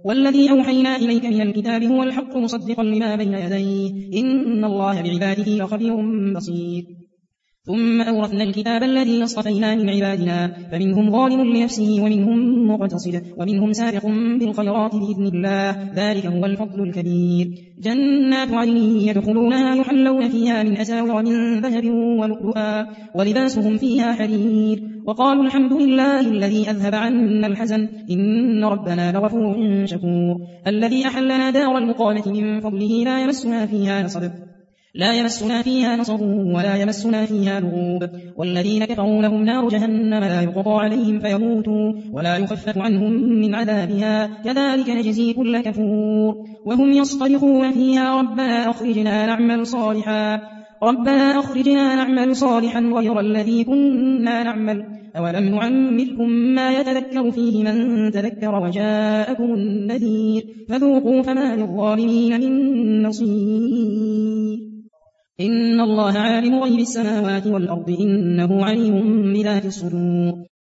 والذي أوحينا إليك من الكتاب هو الحق مصدقا لما بين يديه إن الله بعباده لخبير بصير ثم أورثنا الكتاب الذي اصطفينا من عبادنا فمنهم ظالم لنفسه ومنهم مقتصد ومنهم سابق بالخيرات بإذن الله ذلك هو الفضل الكبير جنات عدن يدخلونها يحلون فيها من أساور من ذهب ولؤلؤا ولباسهم فيها حرير وقالوا الحمد لله الذي أذهب عنا الحزن إن ربنا لغفور شكور الذي أحلنا دار المقامة من فضله لا يمسنا فيها نصب ولا يمسنا فيها لغوب والذين كفروا لهم نار جهنم لا يقضى عليهم فيموتوا ولا يخفف عنهم من عذابها كذلك نجزي كل كفور وهم يصطرخون فيها ربنا أخرجنا نعمل صالحا غير الذي كنا نعمل أولم نعمركم ما يتذكر فيه من تذكر وجاءكم النذير فذوقوا فما للظالمين من نصير إن الله عالم غيب السماوات والأرض إنه عليم بذات الصدور